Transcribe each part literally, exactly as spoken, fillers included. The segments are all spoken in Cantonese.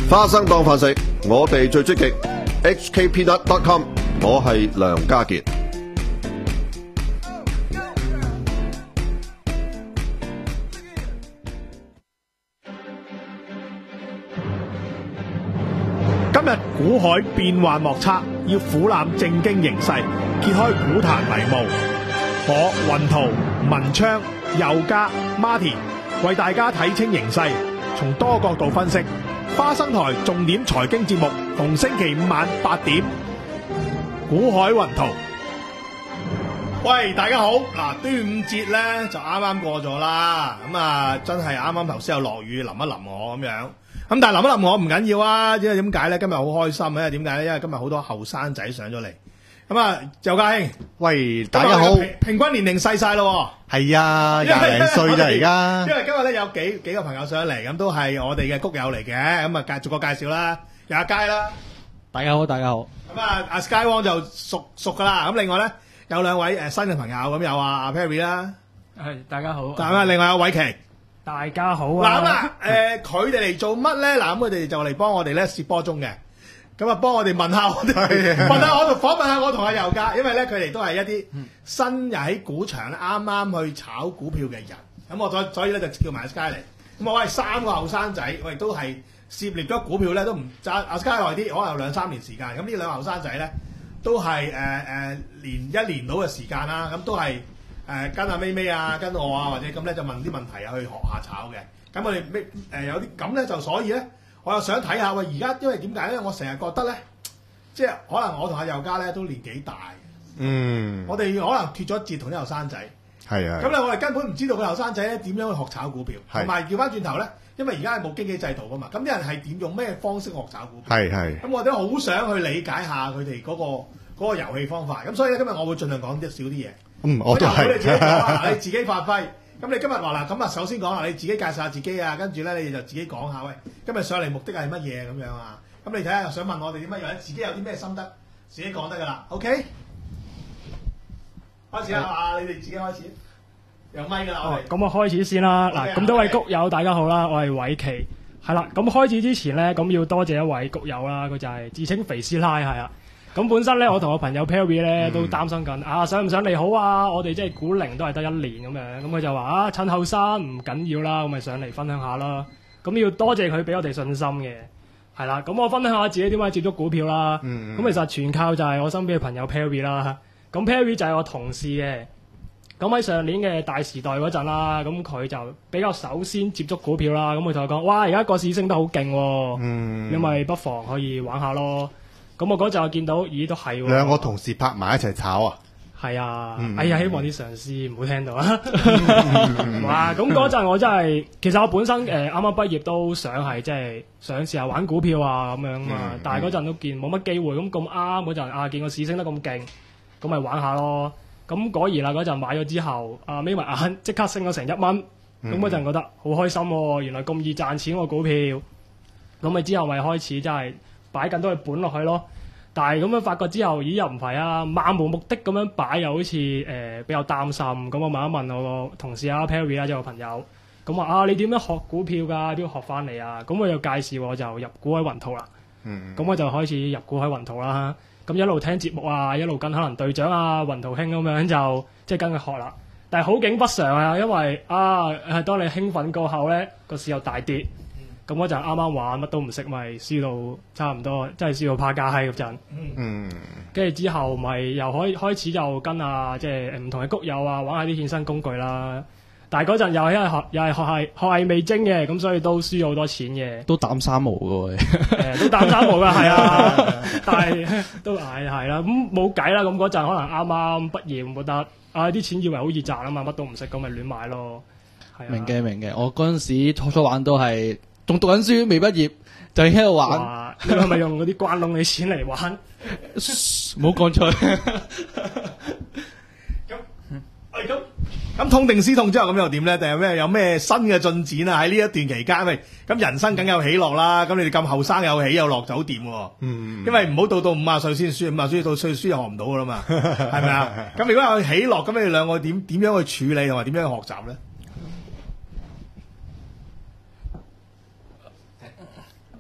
花生當飯食，我哋最積極。H K Peanut dot com， 我係梁家傑。 今日股海變幻莫測，要俯瞰正經形勢，揭開股壇迷霧。我雲圖、文昌、佑嘉、Martin 為大家睇清形勢，從多角度分析。花生台重點財經節目，逢星期五晚八點，股海雲圖。喂，大家好！嗱，端午節咧就啱啱過咗啦，咁啊真係啱啱頭先有落雨淋一淋我咁樣，咁但係淋一淋我唔緊要啊，因為點解咧？今日好開心，因為點解咧？因為今日好多後生仔上咗嚟。咁啊，佑嘉兄， 喂，大家好。 平均年齡細晒咯， 係啊，廿零歲咋而家。 因為今日咧有幾幾個朋友上嚟，咁都係我哋嘅谷友嚟嘅，咁啊介逐個介紹啦，有阿佳啦， 大家好，大家好。 咁啊，阿 Sky Wong 就熟熟噶啦，咁另外咧有兩位誒新嘅朋友，咁有啊阿 Perry 啦， 係大家好。 咁啊，另外有偉奇， 大家好嗱啊。 咁啊，誒佢哋嚟做乜咧？嗱咁佢哋就嚟幫我哋咧攝波鐘嘅。咁啊，幫我哋問下我哋，問下我同訪問下我同阿佑嘉，因為咧佢哋都係一啲新入喺股場咧，啱啱去炒股票嘅人。咁我所所以咧就叫埋阿 Sky 嚟。咁我係三個後生仔，我哋都係涉獵咗股票咧，都唔揸阿 Sky 耐啲，可能有兩三年時間。咁呢兩個後生仔咧，都係誒誒年一年到嘅時間啦。咁都係誒、呃、跟阿咪咪啊，跟我啊，或者咁咧就問啲問題啊，去學下炒嘅。咁我哋咩誒有啲咁咧，就所以咧。我又想睇下喂，而家因為點解咧？我成日覺得咧，即係可能我同阿佑嘉咧都年紀大， 嗯， 我哋可能脫咗節同啲後生仔， 係啊。 咁咧我哋根本唔知道佢後生仔咧點樣去學炒股票，同埋調翻轉頭咧，因為而家係冇經紀制度噶嘛，咁啲人係點用咩方式學炒股票？ 係係。咁我哋都好想去理解下佢哋嗰個嗰個遊戲方法，咁所以咧今日我會盡量講啲少啲嘢。 嗯，我都係。 你自己講，你自己發揮。咁你今日話嗱，咁啊首先講啦，你自己介紹下自己啊，跟住咧你就自己講下，喂，今日上嚟目的係乜嘢咁樣啊？咁你睇下，想問我哋啲乜嘢，或者自己有啲咩心得，自己講得噶啦。OK， 開始啦，啊，你哋自己開始，有咪噶啦。 哦，咁我開始先啦。嗱，咁多位谷友大家好啦，我係偉奇，係啦。咁開始之前咧，咁要多謝一位谷友啦，佢就係自稱肥師奶，係啊。咁本身咧，我同我朋友 Perry 咧都擔心緊、嗯、啊，想唔想嚟好啊？我哋即係股齡都係得一年咁樣，咁佢就話啊，趁後生唔緊要啦，咁咪上嚟分享下啦。咁要多謝佢俾我哋信心嘅，係啦。咁我分享下自己點解接觸股票啦。咁、嗯、其實全靠就係我身邊嘅朋友 Perry 啦。咁 Perry 就係我同事嘅。咁喺上年嘅大時代嗰陣啦，咁佢就比較首先接觸股票啦。咁佢同我講：哇，而家個市升得好勁喎，嗯、你咪不妨可以玩下咯。咁我嗰陣我見到，咦都係喎， 兩個同事拍埋一齊炒啊！ 係啊， 嗯、 哎呀，希望啲上司唔好聽到啊！哇，咁嗰陣我真係，其實我本身誒啱啱畢業都想係即係想試下玩股票啊咁樣啊，嗯、但係嗰陣都見冇乜機會，咁咁啱嗰陣啊見個市升得咁勁，咁咪玩下咯。咁果然啦，嗰陣買咗之後，啊眯埋眼即刻升咗成一蚊，咁嗰陣覺得好開心喎、啊！原來咁易賺錢個股票，咁咪之後咪開始真係。擺緊都係本落去咯，但係咁樣發覺之後，咦又唔係啊，漫無目的咁樣擺又好似誒、呃、比較擔心。咁我問一問我個同事啊 Perry 啊，即係我朋友，咁話啊你點樣學股票㗎？點樣學翻嚟啊？咁我又介紹我就入股海雲圖啦。嗯，咁我就開始入股海雲圖啦。咁一路聽節目啊，一路跟可能隊長啊、雲圖兄咁樣就即係跟佢學啦。但係好景不常啊，因為啊誒當你興奮過後咧，個市又大跌。咁嗰陣啱啱玩乜都唔識，咪輸到差唔多，真係輸到趴街嗰陣。嗯。跟住之後咪又開開始就跟啊，即係唔同嘅谷友啊，玩下啲衍生工具啦。但係嗰陣又係因為學又係學係學藝未精嘅，咁所以都輸咗好多錢嘅。 都膽三毛㗎喎。 誒，都膽三毛㗎，係啊。但係都係係啦，咁冇計啦。咁嗰陣可能啱啱畢業，覺得啊啲錢以為好易賺啊嘛，乜都唔識，咁咪亂買咯。係啊。 明嘅明嘅，我嗰陣時初初玩都係。仲讀緊書未畢業就已經喺度玩， 你係咪用嗰啲關窿嘅錢嚟玩？ 唔好講出去。 咁，喂咁咁痛定思痛之後咁又點咧？定係咩有咩新嘅進展啊？喺呢一段期間，喂咁人生梗有起落啦。咁你哋咁後生有起有落就好掂喎。嗯，因為唔好到到五十歲先輸，五十歲到歲輸又學唔到噶啦嘛，係咪啊？咁如果有起落，咁你哋兩個點點樣去處理同埋點樣去學習咧？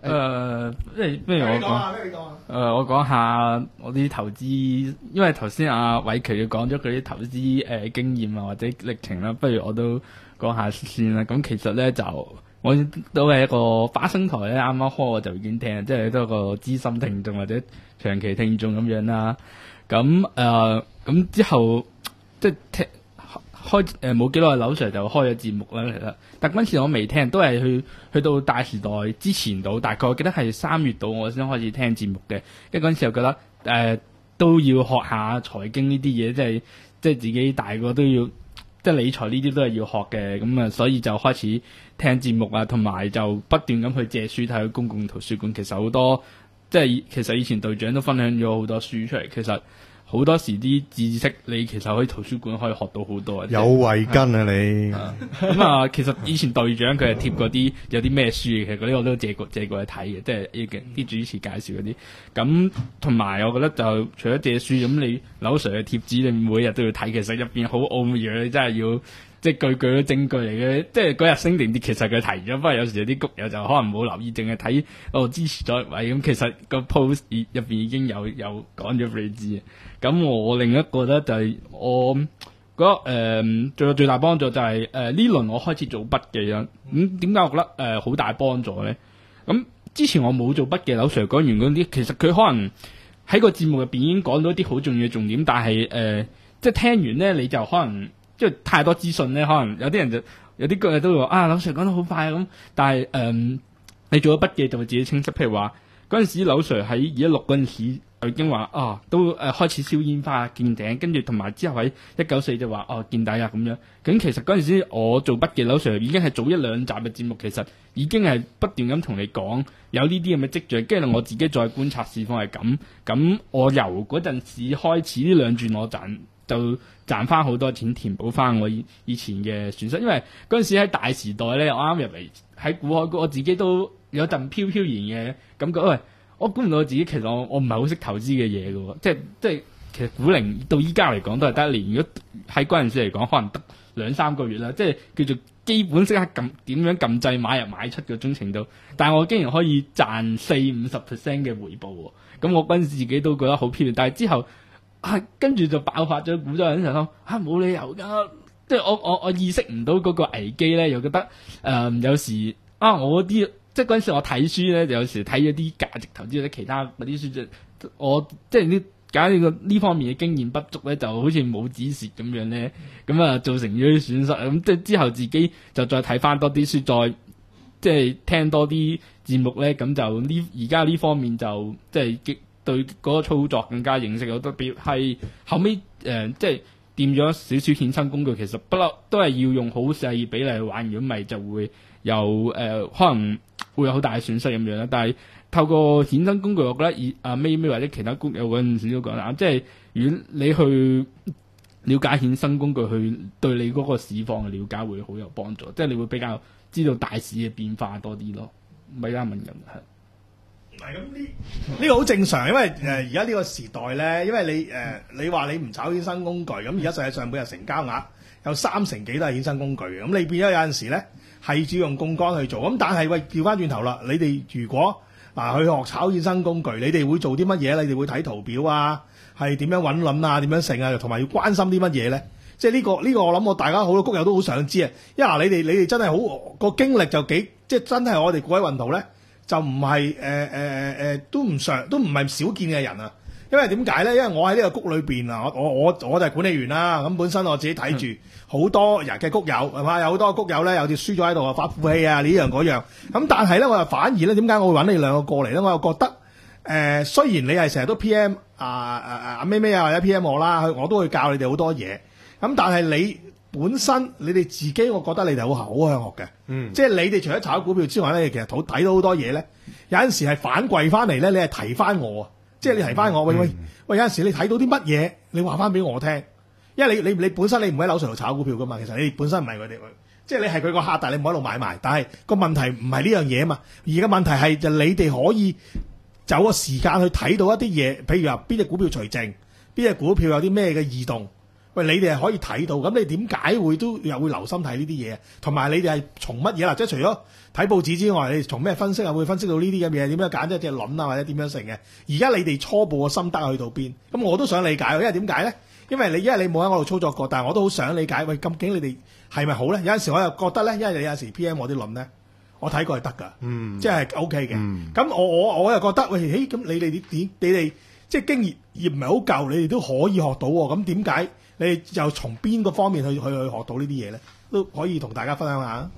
誒，不如不如我講。 你講啊，你講啊。 誒、呃，我講下我啲投資，因為頭先阿偉奇佢講咗佢啲投資誒、呃、經驗啊或者歷程啦，不如我都講下先啦。咁其實咧就我都係一個花生台咧，啱啱開我就已經聽，即係都係一個資深聽眾或者長期聽眾咁樣啦。咁誒咁之後即係聽開誒冇幾耐，劉 Sir 就開咗節目啦。其實，但嗰陣時我未聽，都係去去到大時代之前到，大概我記得係三月度我先開始聽節目嘅。跟住嗰陣時又覺得誒、呃、都要學下財經呢啲嘢，即係即係自己大個都要，即係理財呢啲都係要學嘅。咁啊，所以就開始聽節目啊，同埋就不斷咁去借書睇去公共圖書館。其實好多即係其實以前隊長都分享咗好多書出嚟，其實。好多時啲知識你其實可以圖書館可以學到好多。 有慧根啊你。 咁啊，其實以前隊長佢係貼嗰啲有啲咩書，其實嗰啲我都借過借過去睇嘅，即係啲主持介紹嗰啲。咁同埋我覺得就除咗借書，咁你劉 Sir 嘅貼紙你每日都要睇，其實入邊好奧妙，你真係要即係句句都證據嚟嘅。即係嗰日升定跌，其實佢提咗，不過有時有啲谷友就可能冇留意，淨係睇哦支持咗位咁，其實個 post 入邊已經有有講咗俾你知。咁我另一個咧就係我覺得誒最有最大幫助就係誒呢輪我開始做筆記啦。咁點解我覺得誒好、呃、大幫助咧？咁之前我冇做筆記，劉 Sir 講完嗰啲，其實佢可能喺個節目入邊已經講到一啲好重要嘅重點，但係誒、呃、即係聽完咧你就可能即係太多資訊咧，可能有啲人就有啲句都會話啊劉 Sir 講得好快咁，但係誒、呃、你做咗筆記就會自己清晰。譬如話嗰陣時劉 Sir 喺二一六嗰陣時。已經話啊，都誒、呃、開始燒煙花見頂，跟住同埋之後喺一九四就話哦見底啊咁樣。咁其實嗰陣時我做筆記，劉 Sir 已經係早一兩集嘅節目，其實已經係不斷咁同你講有呢啲咁嘅跡象，跟住我自己再觀察市況係咁。咁我由嗰陣時開始呢兩轉我賺就賺翻好多錢，填補翻我以以前嘅損失。因為嗰陣時喺大時代咧，我啱入嚟喺股海，我自己都有陣飄飄然嘅感覺，喂。我估唔到我自己其實我我唔係好識投資嘅嘢嘅喎，即係即係其實股齡到依家嚟講都係得一年，如果喺嗰陣時嚟講可能得兩三個月啦，即係叫做基本識刻撳點樣撳掣買入買出嗰種程度，但係我竟然可以賺四五十 percent 嘅回報喎，咁我嗰陣時自己都覺得好飄，但係之後啊跟住就爆發咗股災嗰陣時候，啊冇理由㗎，即係我我我意識唔到嗰個危機咧，又覺得誒、呃、有時啊我啲。即係嗰陣時我睇書咧，就有時睇咗啲價值投資或者其他嗰啲書，就我即係呢，假如呢呢方面嘅經驗不足咧，就好似冇止蝕咁樣咧，咁啊造成咗啲損失。咁即係之後自己就再睇翻多啲書，再即係聽多啲節目咧，咁就呢而家呢方面就即係對嗰個操作更加認識。我特別係後尾誒、呃、即係掂咗少少衍生工具，其實不嬲都係要用好細比例去玩，如果唔係就會有誒、呃、可能。會有好大嘅損失咁樣啦，但係透過衍生工具，我覺得以阿 May May 或者其他工友嗰陣時都講啦，即係如果你去了解衍生工具，去對你嗰個市況嘅了解會好有幫助，即係你會比較知道大市嘅變化多啲咯。咪啱問緊係。 唔係咁呢？呢個好正常，因為誒而家呢個時代咧，因為你誒、呃、你話你唔炒衍生工具，咁而家實際上每日成交額有三成幾都係衍生工具嘅，咁你變咗有陣時咧。係主要用槓桿去做，咁但係喂調翻轉頭啦，你哋如果嗱、啊、去學炒衍生工具，你哋會做啲乜嘢？你哋會睇圖表啊，係點樣揾輪啊，點樣成啊，同埋要關心啲乜嘢咧？即係呢個呢、呢個我諗我大家好多谷友都好想知啊，因為嗱你哋你哋真係好個經歷就幾，即係真係我哋股海運圖咧就唔係誒誒誒都唔常都唔係少見嘅人啊。因為點解咧？因為我喺呢個谷裏邊啊，我我我我就係管理員啦。咁本身我自己睇住好多人嘅谷友係嘛，有好多谷友咧，有啲輸咗喺度啊，發負氣啊，呢樣嗰樣。咁但係咧，我又反而咧，點解我會揾你兩個過嚟咧？我又覺得誒、呃，雖然你係成日都 P M 啊啊啊阿咩咩啊或者 P M 我啦，我都會教你哋好多嘢。咁但係你本身你哋自己，我覺得你哋好好向學嘅。嗯，即係你哋除咗炒股票之外咧，其實睇到好多嘢咧。有陣時係反饋翻嚟咧，你係提翻我啊。即係你提翻我，喂喂喂，有陣時你睇到啲乜嘢，你話翻俾我聽，因為你你你本身你唔喺樓上度炒股票噶嘛，其實你本身唔係佢哋，即係你係佢個客，但係你唔喺度買賣。但係個問題唔係呢樣嘢啊嘛，而家問題係就你哋可以走個時間去睇到一啲嘢，譬如話邊隻股票除淨，邊隻股票有啲咩嘅異動， 喂，你哋係可以睇到，咁你點解會都又會留心睇呢啲嘢？同埋你哋係從乜嘢啦？即係除咗睇報紙之外，你哋從咩分析啊？會分析到呢啲咁嘢點樣揀一隻輪啊，或者點樣成嘅？而家你哋初步嘅心得去到邊？咁我都想理解，因為點解咧？因為你因為你冇喺我度操作過，但係我都好想理解。喂，究竟你哋係咪好咧？有陣時我又覺得咧，因為你有陣時 P M 我啲輪咧，我睇過係得㗎， 嗯， 即係 O K 嘅。咁、 嗯、 我我我又覺得喂，咦咁你哋點點你哋即係經驗業唔係好夠，你哋都可以學到喎。咁點解你哋又從邊個方面去去去學到呢啲嘢咧？都可以同大家分享下。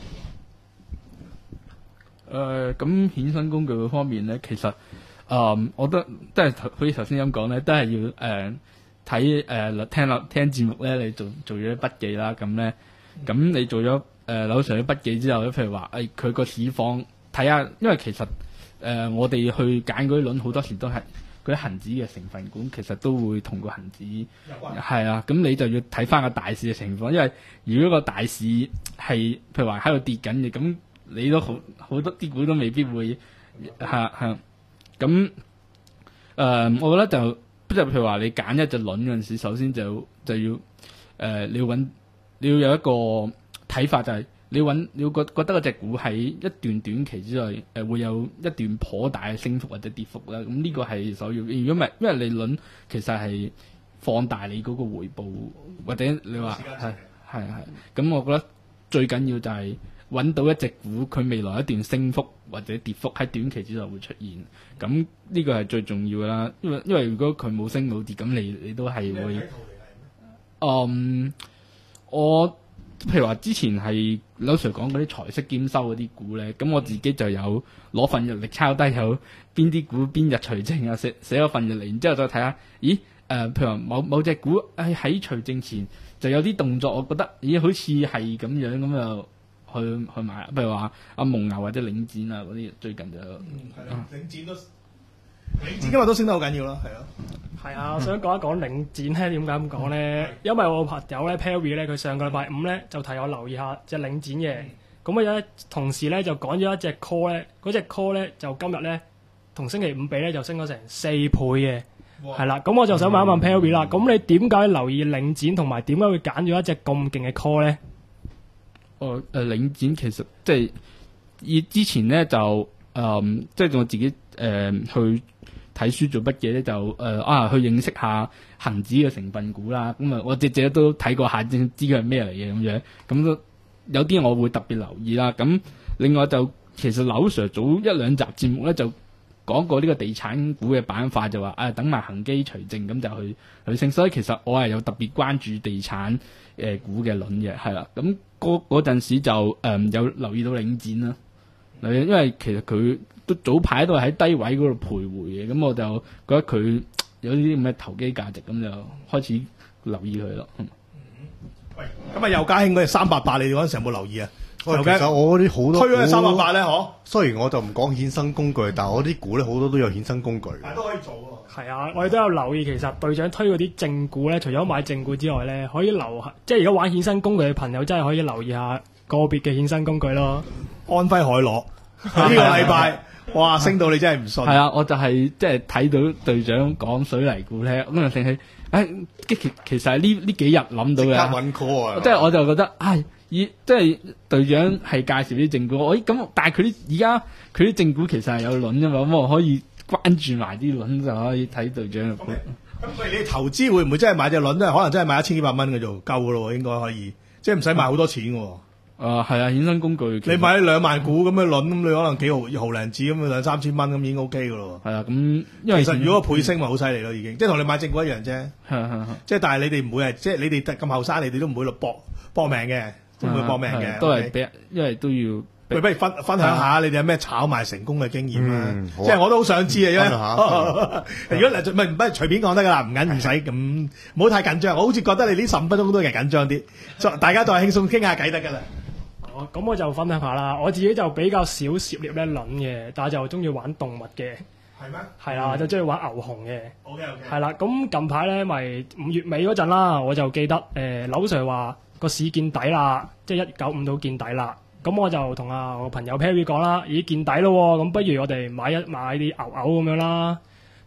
誒、呃，咁衍生工具嗰方面咧，其實誒、呃，我覺得即係好似頭先咁講咧，都係要誒睇誒聽落聽節目咧，你做做咗啲筆記啦，咁咧，咁你做咗誒樓上啲筆記之後咧，譬如話誒佢個市況睇下，因為其實誒、呃、我哋去揀嗰啲輪好多時都係嗰啲恒指嘅成分股，其實都會同個恒指係啊，咁你就要睇翻個大市嘅情況，因為如果個大市係譬如話喺度跌緊嘅，咁你都好好多啲股都未必會係係咁誒，我覺得就即係譬如話你揀一隻輪嗰陣時，首先就就要誒、呃、你要揾你要有一個睇法，就係你要揾你要覺覺得嗰隻股喺一段短期之內誒、呃、會有一段頗大嘅升幅或者跌幅啦。咁呢個係首要。如果唔係，因為你輪其實係放大你嗰個回報，或者你話係係係咁，我覺得最緊要就係揾到一隻股，佢未來一段升幅或者跌幅喺短期之內會出現，咁呢個係最重要㗎啦。因為因為如果佢冇升冇跌，咁你你都係會，嗯，我譬如話之前係劉 Sir 講嗰啲財息兼收嗰啲股咧，咁我自己就有攞份日曆抄低有邊啲股邊日除淨啊，寫寫咗份日曆，然之後再睇下，咦誒、呃，譬如話某某隻股誒喺除淨前就有啲動作，我覺得咦好似係咁樣咁又。去去買，譬如話阿蒙牛或者領展啊嗰啲，最近就嗯係啦，領展都領展今日都升得好緊要咯，係咯。 係啊，我想講一講領展咧，點解咁講咧？因為我朋友咧 Perry 咧，佢上個禮拜五咧就提我留意下隻領展嘅，咁啊有同時咧就講咗一隻 call 咧，嗰隻 call 咧就今日咧同星期五比咧就升咗成四倍嘅，係啦。咁我就想問一問 Perry 啦，咁你點解留意領展，同埋點解會揀咗一隻咁勁嘅 call 咧？ 哦，誒、呃、領展其實即係以之前咧就誒、呃，即係我自己誒、呃、去睇書做筆記咧，就誒、呃、啊去認識下恒指嘅成分股啦。咁啊，我隻隻都睇過下，先知佢係咩嚟嘅咁樣。咁都有啲我會特別留意啦。咁另外就其實劉 Sir 早一兩集節目咧就講過呢個地產股嘅板塊，就話啊等埋恒基除淨咁就去去升。所以其實我係有特別關注地產誒、呃、股嘅輪嘅，係啦。咁嗰嗰陣時就誒、嗯、有留意到領展啦，因為其實佢都早排都係喺低位嗰度徘徊嘅，咁我就覺得佢有啲咁嘅投機價值，咁就開始留意佢咯。嗯、 喂，咁啊，尤家興嗰隻三八八，你哋嗰陣時有冇留意啊？ 其實我嗰啲好多推咗三八八咧，嗬。 雖然我就唔講衍生工具，但係我啲股咧好多都有衍生工具。 但都可以做喎。 係啊，我哋都有留意，其實隊長推嗰啲正股咧，除咗買正股之外咧，可以留即係如果玩衍生工具嘅朋友，真係可以留意下個別嘅衍生工具咯。 安徽海螺呢個禮拜，哇，升到你真係唔信。 係啊，我就係即係睇到隊長講水泥股咧，咁就醒起，誒，其其實係呢呢幾日諗到嘅。 即刻揾 call 啊！ 即係我就覺得，唉。以即係隊長係介紹啲正股，我咁，但係佢啲而家佢啲正股其實係有輪㗎嘛，咁我可以關注埋啲輪就可以睇隊長嘅股。 咁喂，你投資會唔會真係買隻輪咧？可能真係買一千幾百蚊嘅就夠㗎咯，應該可以，即係唔使買好多錢嘅。 啊，係啊，衍生工具。 你買兩萬股咁嘅輪，咁你可能幾毫毫零子咁兩三千蚊咁已經 O K 㗎咯。 係啊，咁因為其實如果個倍升咪好犀利咯，已經即係同你買正股一樣啫。即係但係你哋唔會係即係你哋咁後生，你哋都唔會落搏搏命嘅。都會搏命嘅， 都係俾，因為都要。 喂，不如分分享下你哋有咩炒賣成功嘅經驗啦？即係我都好想知啊，因為如果嚟唔係唔係隨便講得噶啦，唔緊唔使咁，唔好太緊張。我好似覺得你呢十五分鐘都係緊張啲，大家都係輕鬆傾下偈得噶啦。 哦，咁我就分享下啦。我自己就比較少涉獵咧輪嘅，但係就中意玩動物嘅。 係咩？ 係啦，就中意玩牛熊嘅。 OK OK。係啦，咁近排咧咪五月尾嗰陣啦，我就記得誒，劉 Sir 話個市見底啦，即係一九五到見底啦。咁我就同啊我朋友 Perry 講啦，咦見底咯，咁不如我哋買一買啲牛牛咁樣啦。咁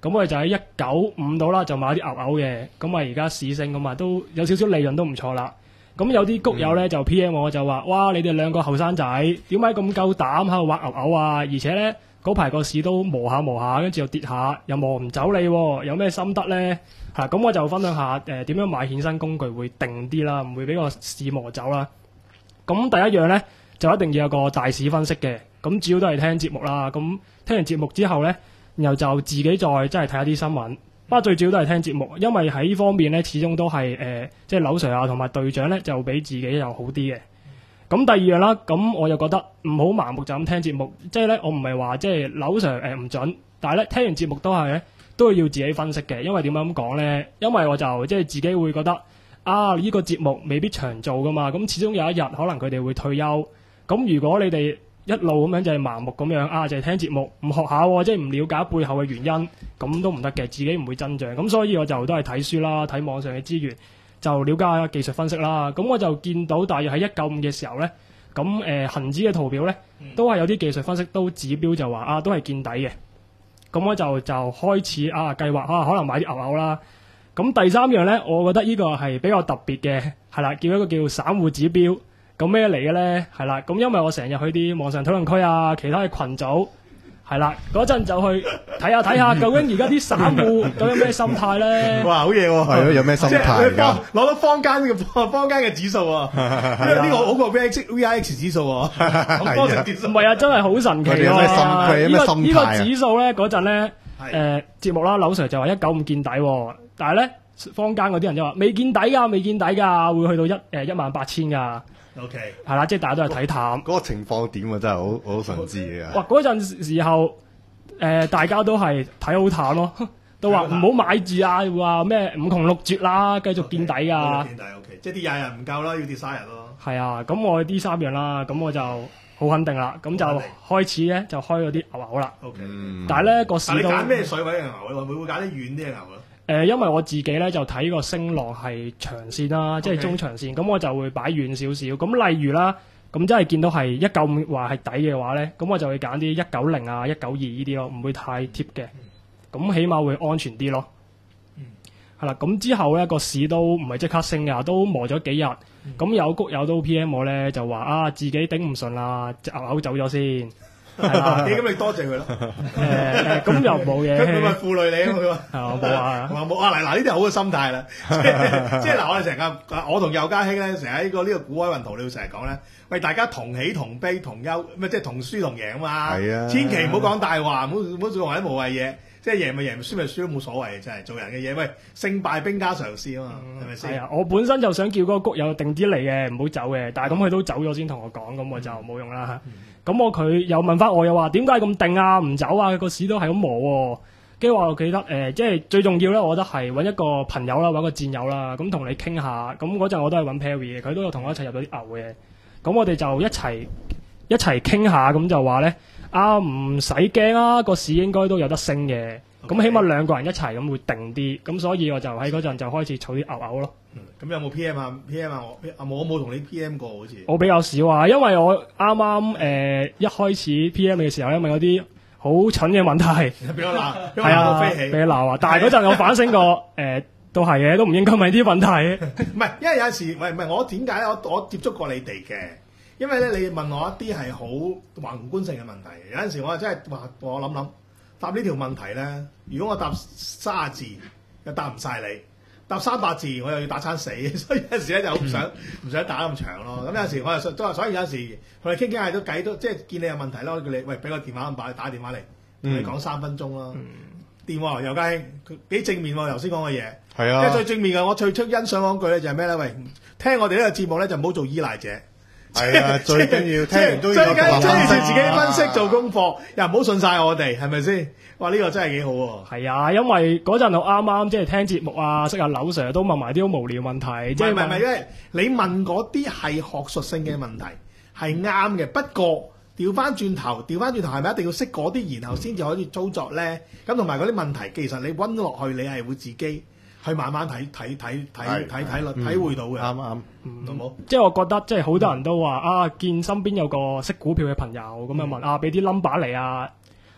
咁我哋就喺一九五度啦，就買啲牛牛嘅，咁啊而家市升咁啊，都有少少利潤都唔錯啦。咁有啲谷友咧就 P M 我就話：哇！你哋兩個後生仔點解咁夠膽喺度挖牛牛啊？而且咧嗰排個市都磨下磨下，跟住又跌下，又磨唔走你喎，有咩心得咧？係咁我就分享下誒點樣買衍生工具會定啲啦，唔會俾個市磨走啦。咁第一樣咧就一定要有個大市分析嘅，咁主要都係聽節目啦。咁聽完節目之後咧，然後就自己再真係睇下啲新聞。不過最主要都係聽節目，因為喺呢方面咧，始終都係誒、呃，即係柳 Sir 啊同埋隊長咧，就比自己又好啲嘅。咁第二樣啦，咁我就覺得唔好盲目就咁聽節目，即係咧我唔係話即係柳 Sir 誒唔準，但係咧聽完節目都係咧都要自己分析嘅，因為點解咁講咧？因為我就即係自己會覺得啊，呢個節目未必長做噶嘛，咁始終有一日可能佢哋會退休，咁如果你哋一路咁樣就係盲目咁樣啊，就係、是、聽節目唔學下喎，即係唔了解背後嘅原因，咁都唔得嘅，自己唔會增長。咁所以我就都係睇書啦，睇網上嘅資源，就了解下技術分析啦。咁我就見到大約喺一九五嘅時候咧，咁誒恆指嘅圖表咧，都係有啲技術分析都指標就話啊，都係見底嘅。咁我就就開始啊計劃啊，可能買啲牛牛啦。咁第三樣咧，我覺得呢個係比較特別嘅，係啦，叫一個叫散戶指標。咁咩嚟嘅咧？係啦，咁因為我成日去啲網上討論區啊，其他嘅群組係啦，嗰陣就去睇下睇下，究竟而家啲散戶究竟咩心態咧？ 哇，好嘢喎！係咯，有咩心態㗎？ 攞到坊間嘅坊間嘅指數喎，呢個好過 V I X 指數喎，咁多成指數。 唔係啊，真係好神奇佢哋有咩心佢有咩心態啊？ 呢個指數咧嗰陣咧，誒節目啦，柳 Sir 就話一九五見底喎，但係咧坊間嗰啲人就話未見底㗎，未見底㗎，會去到一誒一萬八千㗎。 O K， 係啦，即係大家都係睇淡。 嗰個情況點啊？真係好我好想知嘅。 哇！嗰陣時候，誒、呃、大家都係睇好淡咯，都話唔好買住啊，話咩五窮六絕啦，繼續見底㗎。 見底 O K，即係啲廿日唔夠啦，要跌三日咯。 係啊，咁我呢三樣啦，咁我就好肯定啦，咁就開始咧就開嗰啲牛牛啦。 O K， 但係咧個市都你揀咩水位嘅牛？會唔會揀啲遠啲嘅牛咧？ 誒、呃，因為我自己咧就睇個升浪係長線啦， Okay. 即係中長線，咁我就會擺遠少少。咁例如啦，咁真係見到係一九五話係底嘅話咧，咁我就會揀啲一九零啊、一九二呢啲咯，唔會太貼嘅，咁起碼會安全啲咯。係啦、嗯，咁之後咧個市都唔係即刻升㗎，都磨咗幾日。咁、嗯、有谷友都 P M 我咧，就話啊自己頂唔順啦，隻牛牛走咗先。係啦， 咁你多謝佢咯。 誒咁又冇嘅。 佢咪負累你啊？佢話係啊，冇啊。 話冇啊！嗱嗱，呢啲係好嘅心態啦。即係即係嗱，我哋成日我同佑嘉興咧，成日喺個呢個股海運圖，你要成日講咧，喂，大家同喜同悲同憂，咩即係同輸同贏啊嘛。 係啊。 千祈唔好講大話，唔好唔好做埋啲無謂嘢。即係贏咪贏，輸咪輸都冇所謂，真係做人嘅嘢。喂，勝敗兵家常事啊嘛，係咪先？係啊， 我本身就想叫嗰個谷友定啲嚟嘅，唔好走嘅。但係咁佢都走咗先同我講，咁我就冇用啦。咁、嗯、我佢又問翻我，又話點解咁定啊？唔走啊？個市都係咁磨喎。跟住我記得誒、呃，即係最重要咧，我覺得係揾一個朋友啦，揾個戰友啦，咁同你傾下。咁嗰陣我都係揾 Perry 嘅，佢都有同我一齊入到啲牛嘅。咁我哋就一齊一齊傾下，咁就話咧。啊，唔使驚啊，個市應該都有得升嘅。咁 Okay. 起碼兩個人一齊咁會定啲，咁所以我就喺嗰陣就開始儲啲牛牛咯。 咁、嗯、有冇 P M 啊？P M 啊？我啊冇，我冇同你 P M 過好似。 我比較少啊，因為我啱啱誒一開始 P M 嘅時候咧，問有啲好蠢嘅問題， 俾我鬧， 係啊，俾你鬧啊！但係嗰陣我反省過，誒、呃、都係嘅，都唔應該問啲問題。 唔係，因為有陣時，喂唔係我點解我我接觸過你哋嘅？因為咧，你問我一啲係好宏觀性嘅問題，有陣時我真係話我諗諗答呢條問題咧。如果我答卅字又答唔晒你，答三百字我又要打餐死，所以有陣時咧就好唔想唔、嗯、想打咁長咯。咁有陣時我又都話，所以有陣時同你傾傾下都計都即係見你有問題咯，叫你喂俾個電話 number 打電話嚟同你講三分鐘咯。嗯、電話又佳興佢幾正面喎，頭先講嘅嘢係啊，即係最正面嘅。我最出欣賞嗰句咧就係咩咧？喂，聽我哋呢個節目咧就唔好做依賴者。 係啊，最緊要聽完都要最緊要自己分析做功課，又唔好信晒我哋，係咪先？哇！呢、這個真係幾好喎。 係啊，因為嗰陣我啱啱即係聽節目啊，識阿柳 Sir 都問埋啲好無聊問題。即係唔係唔係，因為你問嗰啲係學術性嘅問題係啱嘅，不過調翻轉頭，調翻轉頭係咪一定要識嗰啲，然後先至可以操作咧？咁同埋嗰啲問題，其實你溫落去，你係會自己。去慢慢睇睇睇睇睇睇體會到嘅，啱啱，好冇？即係我覺得，即係好多人都話啊，見身邊有個識股票嘅朋友咁樣問啊，俾啲 number 嚟啊，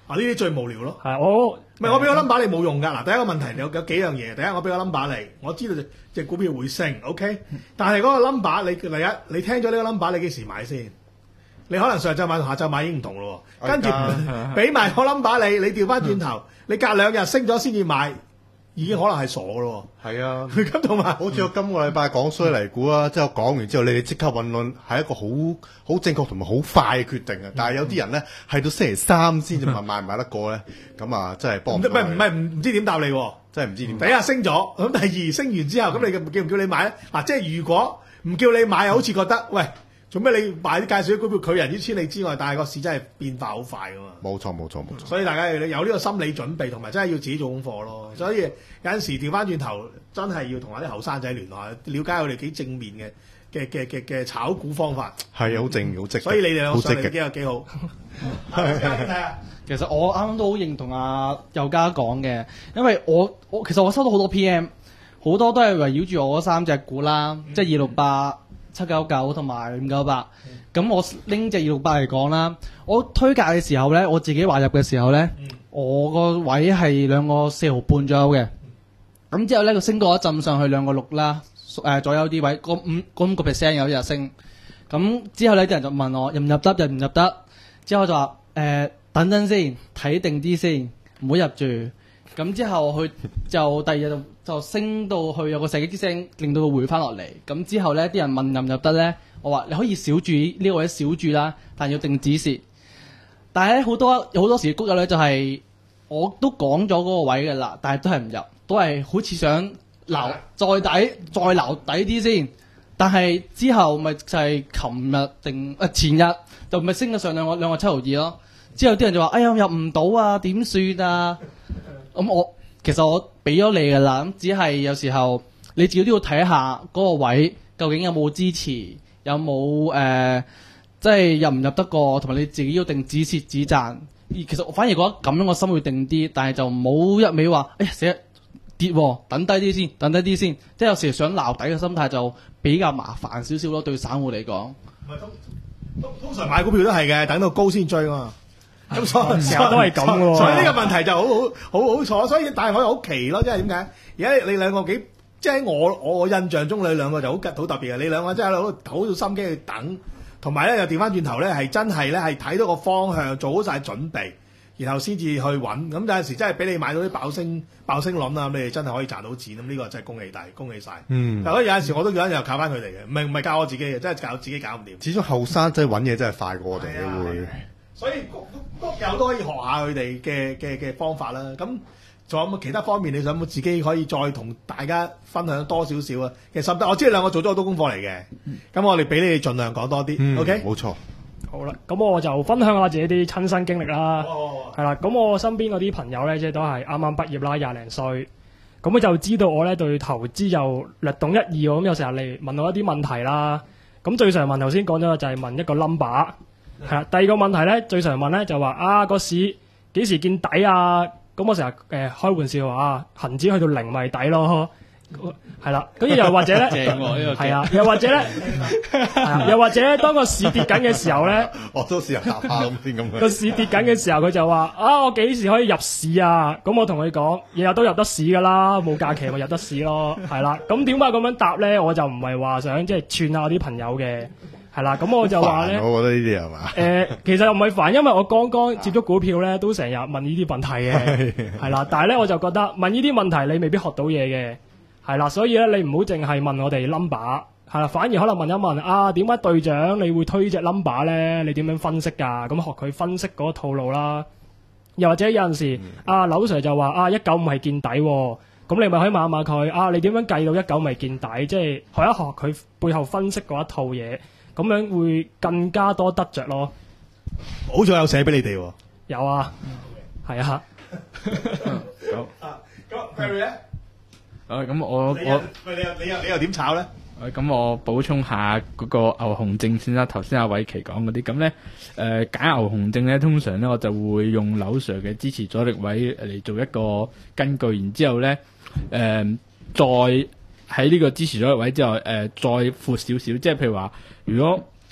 啊呢啲最無聊咯。 係我唔係我俾個 number 你冇用㗎。嗱，第一個問題有有幾樣嘢。第一，我俾個 number 你，我知道隻隻股票會升，OK。但係嗰個 number 你第一，你聽咗呢個 number 你幾時買先？你可能上晝買同下晝買已經唔同咯。跟住俾埋個 number 你，你調翻轉頭，你隔兩日升咗先至買，已經可能係傻嘅咯。 係啊， 咁同埋好似我今個禮拜講衰泥股啊，即係我講完之後，你哋即刻揾論係一個好好正確同埋好快嘅決定啊！但係有啲人咧係到星期三先至問買唔買得過咧，咁啊真係幫唔唔係唔係唔唔知點答你喎。 真係唔知點。 第一日升咗，咁第二升完之後，咁你叫唔叫你買咧？嗱，即係如果唔叫你買，好似覺得喂。做咩你買啲介紹啲股票，佢人之千里之外，但係個市真係變化好快噶嘛？ 冇錯冇錯冇錯。 所以大家要有呢個心理準備，同埋真係要自己做功課咯。所以有陣時調翻轉頭，真係要同下啲後生仔聯絡下，了解佢哋幾正面嘅嘅嘅嘅嘅炒股方法。 係好正好積極。 所以你哋兩個上嚟好積極幾有幾好。係點睇啊？ 其實我啱啱都好認同阿佑嘉講嘅，因為我我其實我收到好多 P M， 好多都係圍繞住我嗰三隻股啦，嗯、即係二六八。七九九同埋五九八，咁我拎隻二六八嚟講啦，我推介嘅時候咧，我自己話入嘅時候咧，嗯、我個位係兩個四毫半左右嘅，咁之後咧佢升過一陣上去兩個六啦，誒、呃、左右啲位，個五個五個 percent 有一日升，咁之後咧啲人就問我入唔入得，入唔入得，之後我就話誒、呃、等陣先，睇定啲先，唔好入住，咁之後佢就第二日就。就升到去有個射擊之聲，令到佢回翻落嚟。咁之後咧，啲人問入唔入得咧？我話你可以少注呢、呢個位少注啦，但要定止蝕。但係咧好多有好多時谷友咧就係、是、我都講咗嗰個位嘅啦，但係都係唔入，都係好似想撈再底再撈底啲先。但係之後咪就係琴日定啊前日就咪升咗上兩個兩個七毫二咯。之後啲人就話：哎呀入唔到啊，點算啊？咁我。其實我俾咗你㗎啦，咁只係有時候你自己都要睇下嗰個位究竟有冇支持，有冇誒、呃，即係入唔入得過，同埋你自己要定止蝕止賺。其實我反而覺得咁樣個心會定啲，但係就唔好一味話，哎呀死啦跌喎，等低啲先，等低啲先。即係有時想撈底嘅心態就比較麻煩少少咯，對散戶嚟講。 唔係通通通常買股票都係嘅，等到高先追嘛。咁所以成日都係咁喎， 所以呢個問題就好好好好錯，所以但係我又好奇咯，即係點解？而家你兩個幾，即係我我印象中你兩個就好好特別嘅，你兩個真係好好有心機去等，同埋咧又調翻轉頭咧係真係咧係睇到個方向，做好晒準備，然後先至去揾。咁有陣時真係俾你買到啲爆升爆升輪啊，咁你哋真係可以賺到錢，咁呢個真係恭喜大恭喜晒。嗯，但係有陣時我都有陣時靠翻佢哋嘅，唔係唔係教我自己嘅，真係教自己搞唔掂。 始終後生仔揾嘢真係快過我哋嘅會。 所以谷谷友都可以學下佢哋嘅嘅嘅方法啦。咁仲有冇其他方面？你想冇自己可以再同大家分享多少少啊？其實心得，我知你兩個做咗好多功課嚟嘅。咁、嗯、我哋俾你哋盡量講多啲。 嗯、 OK， 冇錯。 好啦，咁我就分享下自己啲親身經歷啦。 哦， 係啦，咁我身邊嗰啲朋友咧，即係都係啱啱畢業啦，廿零歲。咁佢就知道我咧對投資又略懂一二喎。咁有時候嚟問我一啲問題啦。咁最常問頭先講咗就係問一個 number。係啦，第二個問題咧，最常問咧就話啊個市幾時見底啊？咁我成日誒開玩笑話啊，恒指去到零咪底咯，係啦。跟住又或者咧，係啊，又或者咧，又或者咧，當個市跌緊嘅時候咧， 我都試下答下咁先咁。 個市跌緊嘅時候，佢就話啊，我幾時可以入市啊？咁我同佢講，日日都入得市㗎啦，冇假期咪入得市咯，係啦。咁點解咁樣答咧？我就唔係話想即係串下我啲朋友嘅。係啦，咁我就話咧， 我覺得呢啲係嘛？ 誒、呃，其實又唔係煩，因為我剛剛接觸股票咧，都成日問呢啲問題嘅，係啦。但係咧，我就覺得問呢啲問題你未必學到嘢嘅，係啦。所以咧，你唔好淨係問我哋 number， 係啦，反而可能問一問啊，點解隊長你會推隻 number 咧？你點樣分析㗎？咁學佢分析嗰個套路啦。又或者有陣時，嗯、啊，劉 Sir 就話啊，一九五係見底喎，咁你咪可以問一問佢啊，你點樣計到一九五係見底？即係學一學佢背後分析嗰一套嘢。咁樣會更加多得着咯。 好彩有寫俾你哋喎。 有啊，係啊。 好。 啊，咁 Barry 咧？ 啊，咁我我你又你又你又你又點炒咧？ 咁我補充下嗰個牛熊證先啦。頭先阿偉奇講嗰啲，咁咧誒揀牛熊證咧，通常咧我就會用劉 Sir 嘅支持阻力位嚟做一個根據，然之後咧誒、呃、再喺呢個支持阻力位之後誒、呃、再闊少少，即係譬如話，如果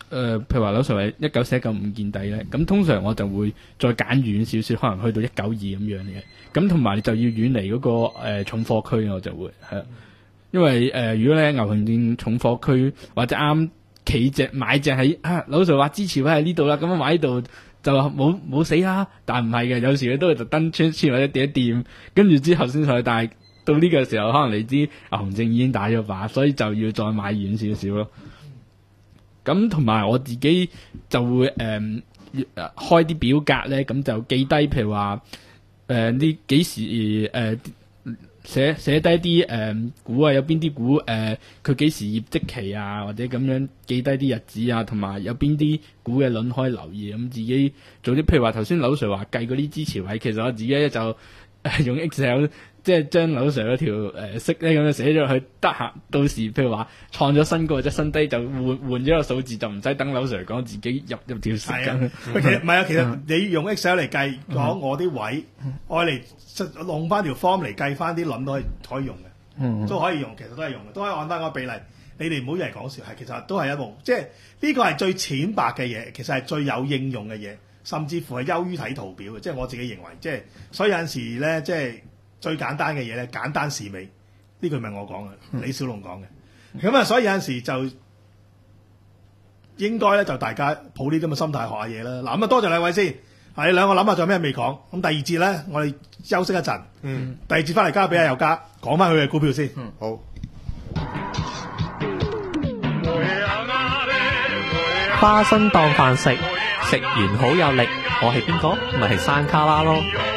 誒，譬如話樓 Sir 係一九四一九五見底咧，咁通常我就會再揀遠少少，可能去到一九二咁樣嘅。咁同埋就要遠離嗰、個、呃、重貨區，我就會係，因為誒、呃、如果咧牛熊證重貨區或者啱企隻買隻喺啊，樓 Sir 話支持位喺呢度啦，咁樣買呢度就冇冇死啦。但唔係嘅，有時佢都會特登穿穿或者點一掂，跟住之後先上去。但係到呢個時候，可能你知牛熊證已經打咗靶，所以就要再買遠少少咯。咁同埋我自己就會誒、呃、開啲表格咧，咁就記低，譬如話誒呢幾時誒、呃、寫寫低啲誒股啊，有邊啲股誒佢幾時業績期啊，或者咁樣記低啲日子啊，同埋有邊啲股嘅輪可以留意，咁自己做啲譬如話頭先樓 Sir 話計嗰啲支持位，其實我自己咧就、呃、用 Excel。即係將樓 Sir 嗰條誒息咧咁樣寫咗去，得閒到時譬如話創咗新高或者新低就換換咗個數字，就唔使等樓 Sir 講，自己入入條息咁。 其實唔係啊，其實你用 Excel 嚟計講我啲位，愛嚟弄翻條 form 嚟計翻啲輪都可以可以用嘅，都可以用，其實都係用嘅，都可以按翻個比例。你哋唔好以為講笑，係其實都係一部，即係呢個係最淺白嘅嘢，其實係最有應用嘅嘢，甚至乎係優於睇圖表嘅。即係我自己認為，即係所以有陣時咧，即係。最簡單嘅嘢咧，簡單是美，呢句唔係我講嘅，李小龍講嘅。咁啊，所以有陣時就應該咧，就大家抱呢啲咁嘅心態學下嘢啦。嗱，咁啊，多謝兩位先。係兩個諗下仲有咩未講？咁第二節咧，我哋休息一陣。嗯。第二節翻嚟交俾阿尤嘉講翻佢嘅股票先。 嗯，好。 花生當飯食，食完好有力。我係邊個？咪係山卡拉咯。